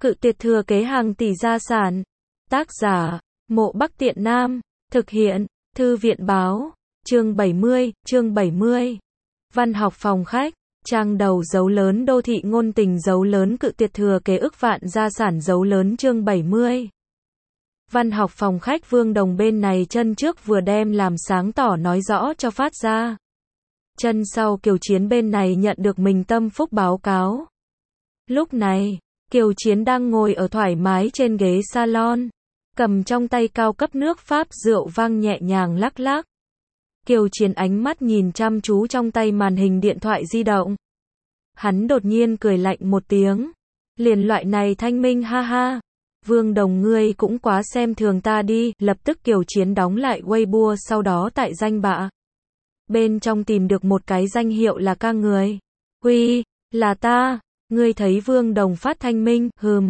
Cự tuyệt thừa kế hàng tỷ gia sản. Tác giả, Mộ Bắc Tiện Nam. Thực hiện, Thư viện báo. Chương 70. Văn học phòng khách. Trang đầu dấu lớn đô thị ngôn tình dấu lớn cự tuyệt thừa kế ức vạn gia sản dấu lớn chương 70. Văn học phòng khách Vương Đồng bên này chân trước vừa đem làm sáng tỏ nói rõ cho phát ra. Chân sau Kiều Chiến bên này nhận được mình tâm phúc báo cáo. Lúc này, Kiều Chiến đang ngồi ở thoải mái trên ghế salon, cầm trong tay cao cấp nước Pháp rượu vang nhẹ nhàng lắc lắc. Kiều Chiến ánh mắt nhìn chăm chú trong tay màn hình điện thoại di động. Hắn đột nhiên cười lạnh một tiếng. Liền loại này thanh minh ha ha. Vương Đồng ngươi cũng quá xem thường ta đi. Lập tức Kiều Chiến đóng lại Weibo sau đó tại danh bạ. Bên trong tìm được một cái danh hiệu là ca người. Uy, là ta. Ngươi thấy Vương Đồng phát thanh minh,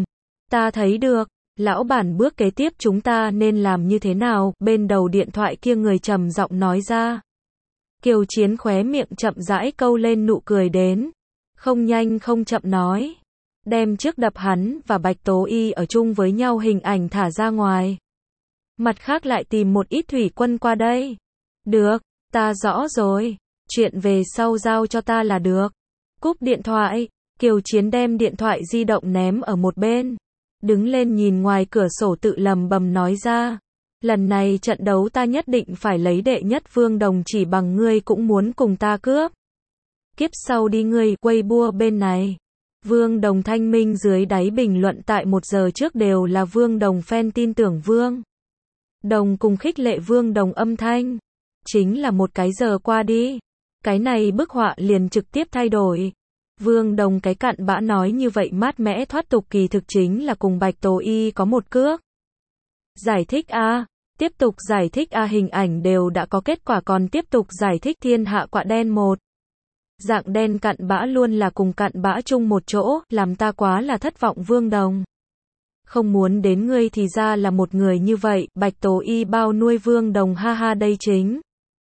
ta thấy được. Lão bản bước kế tiếp chúng ta nên làm như thế nào? Bên đầu điện thoại kia người trầm giọng nói ra. Kiều Chiến khóe miệng chậm rãi câu lên nụ cười đến. Không nhanh không chậm nói. Đem trước đập hắn và Bạch Tố Y ở chung với nhau hình ảnh thả ra ngoài. Mặt khác lại tìm một ít thủy quân qua đây. Được, ta rõ rồi. Chuyện về sau giao cho ta là được. Cúp điện thoại, Kiều Chiến đem điện thoại di động ném ở một bên. Đứng lên nhìn ngoài cửa sổ tự lầm bầm nói ra. Lần này trận đấu ta nhất định phải lấy đệ nhất. Vương Đồng chỉ bằng ngươi cũng muốn cùng ta cướp. Kiếp sau đi ngươi. Weibo bên này. Vương Đồng thanh minh dưới đáy bình luận tại 1 giờ trước đều là Vương Đồng fan tin tưởng Vương Đồng cùng khích lệ Vương Đồng âm thanh. Chính là một cái giờ qua đi. Cái này bức họa liền trực tiếp thay đổi. Vương Đồng cái cặn bã nói như vậy mát mẽ thoát tục kỳ thực chính là cùng Bạch Tố Y có một cước. Giải thích a, tiếp tục giải thích a, hình ảnh đều đã có kết quả còn tiếp tục giải thích thiên hạ quạ đen một. Dạng đen cặn bã luôn là cùng cặn bã chung một chỗ, làm ta quá là thất vọng Vương Đồng. Không muốn đến ngươi thì ra là một người như vậy, Bạch Tố Y bao nuôi Vương Đồng ha ha đây chính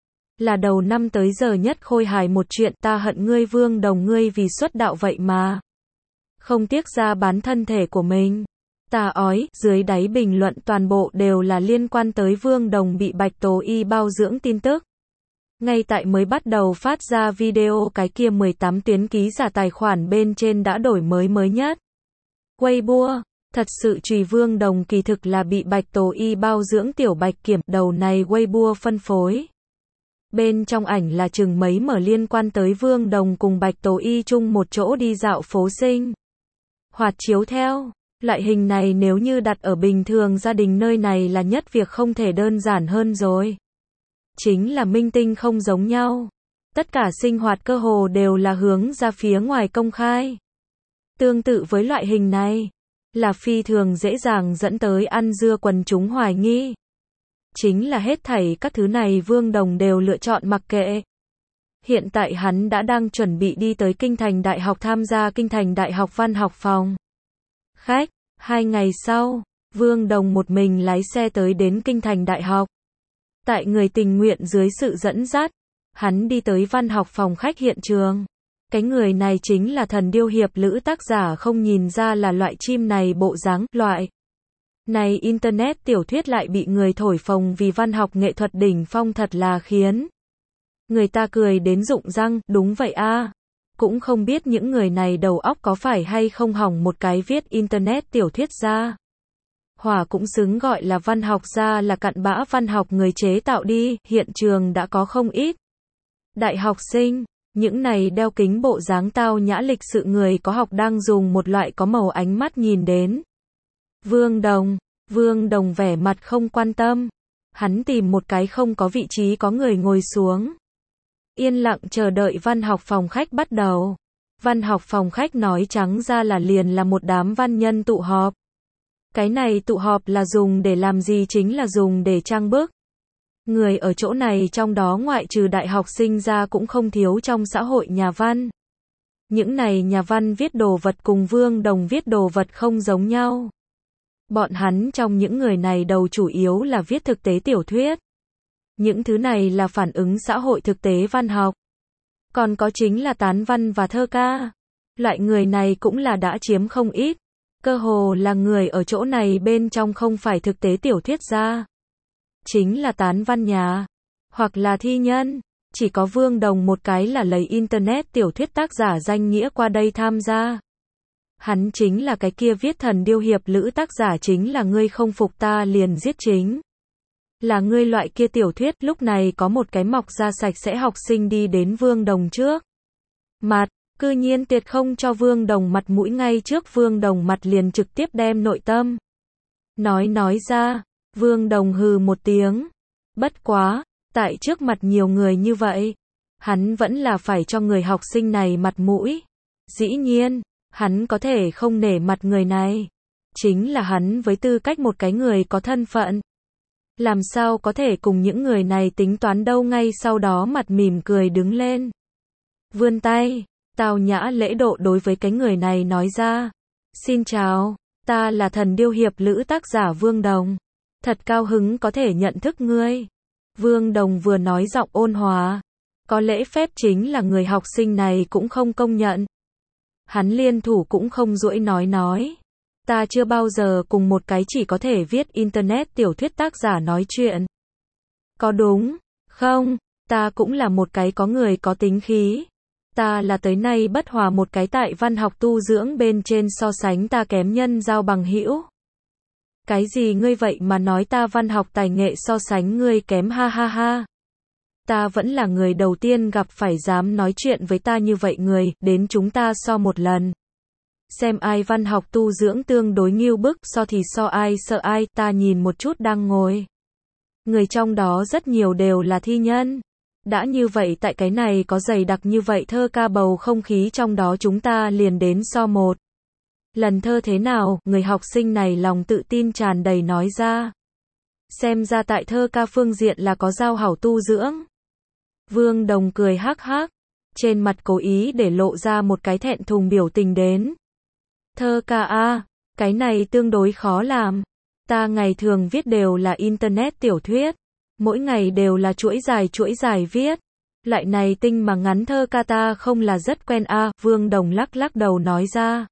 là đầu năm tới giờ nhất khôi hài một chuyện ta hận ngươi Vương Đồng ngươi vì xuất đạo vậy mà. Không tiếc ra bán thân thể của mình. Ta ói, dưới đáy bình luận toàn bộ đều là liên quan tới Vương Đồng bị Bạch Tố Y bao dưỡng tin tức. Ngay tại mới bắt đầu phát ra video cái kia 18 tuyến ký giả tài khoản bên trên đã đổi mới nhất. Weibo, thật sự trùy Vương Đồng kỳ thực là bị Bạch Tố Y bao dưỡng tiểu Bạch Kiểm, đầu này Weibo phân phối. Bên trong ảnh là chừng mấy mở liên quan tới Vương Đồng cùng Bạch Tố Y chung một chỗ đi dạo phố sinh hoạt chiếu theo. Loại hình này nếu như đặt ở bình thường gia đình nơi này là nhất việc không thể đơn giản hơn rồi. Chính là minh tinh không giống nhau. Tất cả sinh hoạt cơ hồ đều là hướng ra phía ngoài công khai. Tương tự với loại hình này, là phi thường dễ dàng dẫn tới ăn dưa quần chúng hoài nghi. Chính là hết thảy các thứ này Vương Đồng đều lựa chọn mặc kệ. Hiện tại hắn đã đang chuẩn bị đi tới Kinh Thành Đại học tham gia Kinh Thành Đại học văn học phòng khách. 2 ngày sau, Vương Đồng một mình lái xe tới đến Kinh Thành Đại học. Tại người tình nguyện dưới sự dẫn dắt, hắn đi tới văn học phòng khách hiện trường. Cái người này chính là Thần Điêu Hiệp Lữ tác giả không nhìn ra là loại chim này bộ dáng, loại này internet tiểu thuyết lại bị người thổi phồng vì văn học nghệ thuật đỉnh phong thật là khiến người ta cười đến rụng răng, đúng vậy a. Cũng không biết những người này đầu óc có phải hay không hỏng một cái viết internet tiểu thuyết ra. Hỏa cũng xứng gọi là văn học ra là cặn bã văn học người chế tạo đi, hiện trường đã có không ít đại học sinh, những này đeo kính bộ dáng tao nhã lịch sự người có học đang dùng một loại có màu ánh mắt nhìn đến. Vương Đồng vẻ mặt không quan tâm. Hắn tìm một cái không có vị trí có người ngồi xuống. Yên lặng chờ đợi văn học phòng khách bắt đầu. Văn học phòng khách nói trắng ra là liền là một đám văn nhân tụ họp. Cái này tụ họp là dùng để làm gì chính là dùng để trang bức. Người ở chỗ này trong đó ngoại trừ đại học sinh ra cũng không thiếu trong xã hội nhà văn. Những này nhà văn viết đồ vật cùng Vương Đồng viết đồ vật không giống nhau. Bọn hắn trong những người này đầu chủ yếu là viết thực tế tiểu thuyết. Những thứ này là phản ứng xã hội thực tế văn học. Còn có chính là tán văn và thơ ca. Loại người này cũng là đã chiếm không ít. Cơ hồ là người ở chỗ này bên trong không phải thực tế tiểu thuyết gia, chính là tán văn nhà, hoặc là thi nhân. Chỉ có Vương Đồng một cái là lấy internet tiểu thuyết tác giả danh nghĩa qua đây tham gia. Hắn chính là cái kia viết Thần Điêu hiệp lữ tác giả, chính là ngươi không phục ta liền giết, chính là ngươi loại kia tiểu thuyết. Lúc này có một cái mọc da sạch sẽ học sinh đi đến Vương Đồng trước mặt, cư nhiên tuyệt không cho Vương Đồng mặt mũi, ngay trước Vương Đồng mặt liền trực tiếp đem nội tâm nói ra. Vương Đồng hừ một tiếng, bất quá, tại trước mặt nhiều người như vậy, hắn vẫn là phải cho người học sinh này mặt mũi. Dĩ nhiên, hắn có thể không nể mặt người này, chính là hắn với tư cách một cái người có thân phận, làm sao có thể cùng những người này tính toán đâu. Ngay sau đó mặt mỉm cười đứng lên, vươn tay, tao nhã lễ độ đối với cái người này nói ra. Xin chào, ta là Thần Điêu hiệp lữ tác giả Vương Đồng. Thật cao hứng có thể nhận thức ngươi. Vương Đồng vừa nói giọng ôn hòa, có lễ phép, chính là người học sinh này cũng không công nhận. Hắn liên thủ cũng không duỗi nói. Ta chưa bao giờ cùng một cái chỉ có thể viết internet tiểu thuyết tác giả nói chuyện. Có đúng không? Ta cũng là một cái có người có tính khí. Ta là tới nay bất hòa một cái tại văn học tu dưỡng bên trên so sánh ta kém nhân giao bằng hữu. Cái gì ngươi vậy mà nói ta văn học tài nghệ so sánh ngươi kém, ha ha ha. Ta vẫn là người đầu tiên gặp phải dám nói chuyện với ta như vậy người, đến chúng ta so một lần. Xem ai văn học tu dưỡng tương đối nghiêu bức, so thì so ai sợ ai. Ta nhìn một chút đang ngồi người trong đó rất nhiều đều là thi nhân. Đã như vậy tại cái này có dày đặc như vậy thơ ca bầu không khí trong đó, chúng ta liền đến so một lần thơ thế nào? Người học sinh này lòng tự tin tràn đầy nói ra. Xem ra tại thơ ca phương diện là có giao hảo tu dưỡng. Vương Đồng cười hắc hắc, trên mặt cố ý để lộ ra một cái thẹn thùng biểu tình đến. Thơ ca a, cái này tương đối khó làm. Ta ngày thường viết đều là internet tiểu thuyết, mỗi ngày đều là chuỗi dài viết. Loại này tinh mà ngắn thơ ca ta không là rất quen a. Vương Đồng lắc đầu nói ra.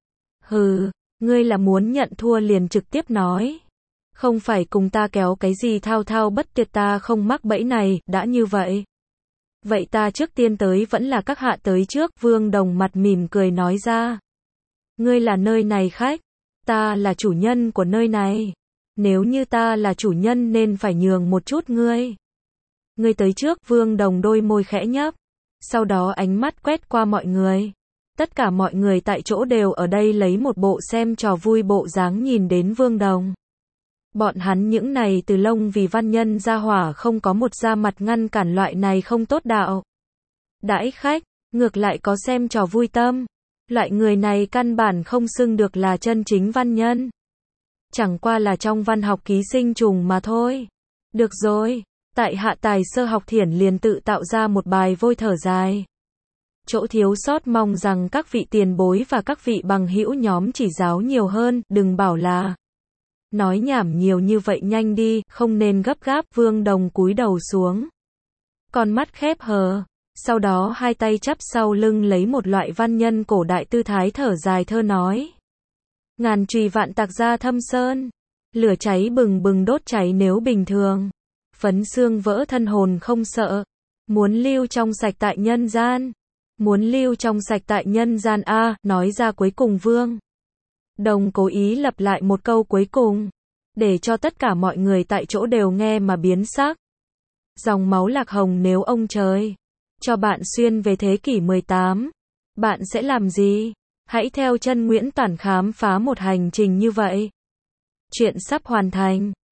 Hừ, ngươi là muốn nhận thua liền trực tiếp nói. Không phải cùng ta kéo cái gì thao bất tuyệt, ta không mắc bẫy này. Đã như vậy, vậy ta trước tiên tới vẫn là các hạ tới trước? Vương Đồng mặt mỉm cười nói ra. Ngươi là nơi này khách, ta là chủ nhân của nơi này. Nếu như ta là chủ nhân nên phải nhường một chút ngươi. Ngươi tới trước. Vương Đồng đôi môi khẽ nhấp, sau đó ánh mắt quét qua mọi người. Tất cả mọi người tại chỗ đều ở đây lấy một bộ xem trò vui bộ dáng nhìn đến Vương Đồng. Bọn hắn những này từ lông vì văn nhân ra hỏa không có một da mặt ngăn cản loại này không tốt đạo đãi khách, ngược lại có xem trò vui tâm. Loại người này căn bản không xưng được là chân chính văn nhân, chẳng qua là trong văn học ký sinh trùng mà thôi. Được rồi, tại hạ tài sơ học thiển liền tự tạo ra một bài vôi thở dài. Chỗ thiếu sót mong rằng các vị tiền bối và các vị bằng hữu nhóm chỉ giáo nhiều hơn, đừng bảo là nói nhảm nhiều như vậy, nhanh đi, không nên gấp gáp. Vương Đồng cúi đầu xuống, con mắt khép hờ, sau đó hai tay chắp sau lưng lấy một loại văn nhân cổ đại tư thái thở dài thơ nói. Ngàn chùy vạn tạc ra thâm sơn, lửa cháy bừng bừng đốt cháy nếu bình thường, phấn xương vỡ thân hồn không sợ, muốn lưu trong sạch tại nhân gian, muốn lưu trong sạch tại nhân gian a. Nói ra cuối cùng Vương Đồng cố ý lặp lại một câu cuối cùng, để cho tất cả mọi người tại chỗ đều nghe mà biến sắc. Dòng máu lạc hồng, nếu ông trời cho bạn xuyên về thế kỷ 18, bạn sẽ làm gì? Hãy theo chân Nguyễn Toản khám phá một hành trình như vậy. Chuyện sắp hoàn thành.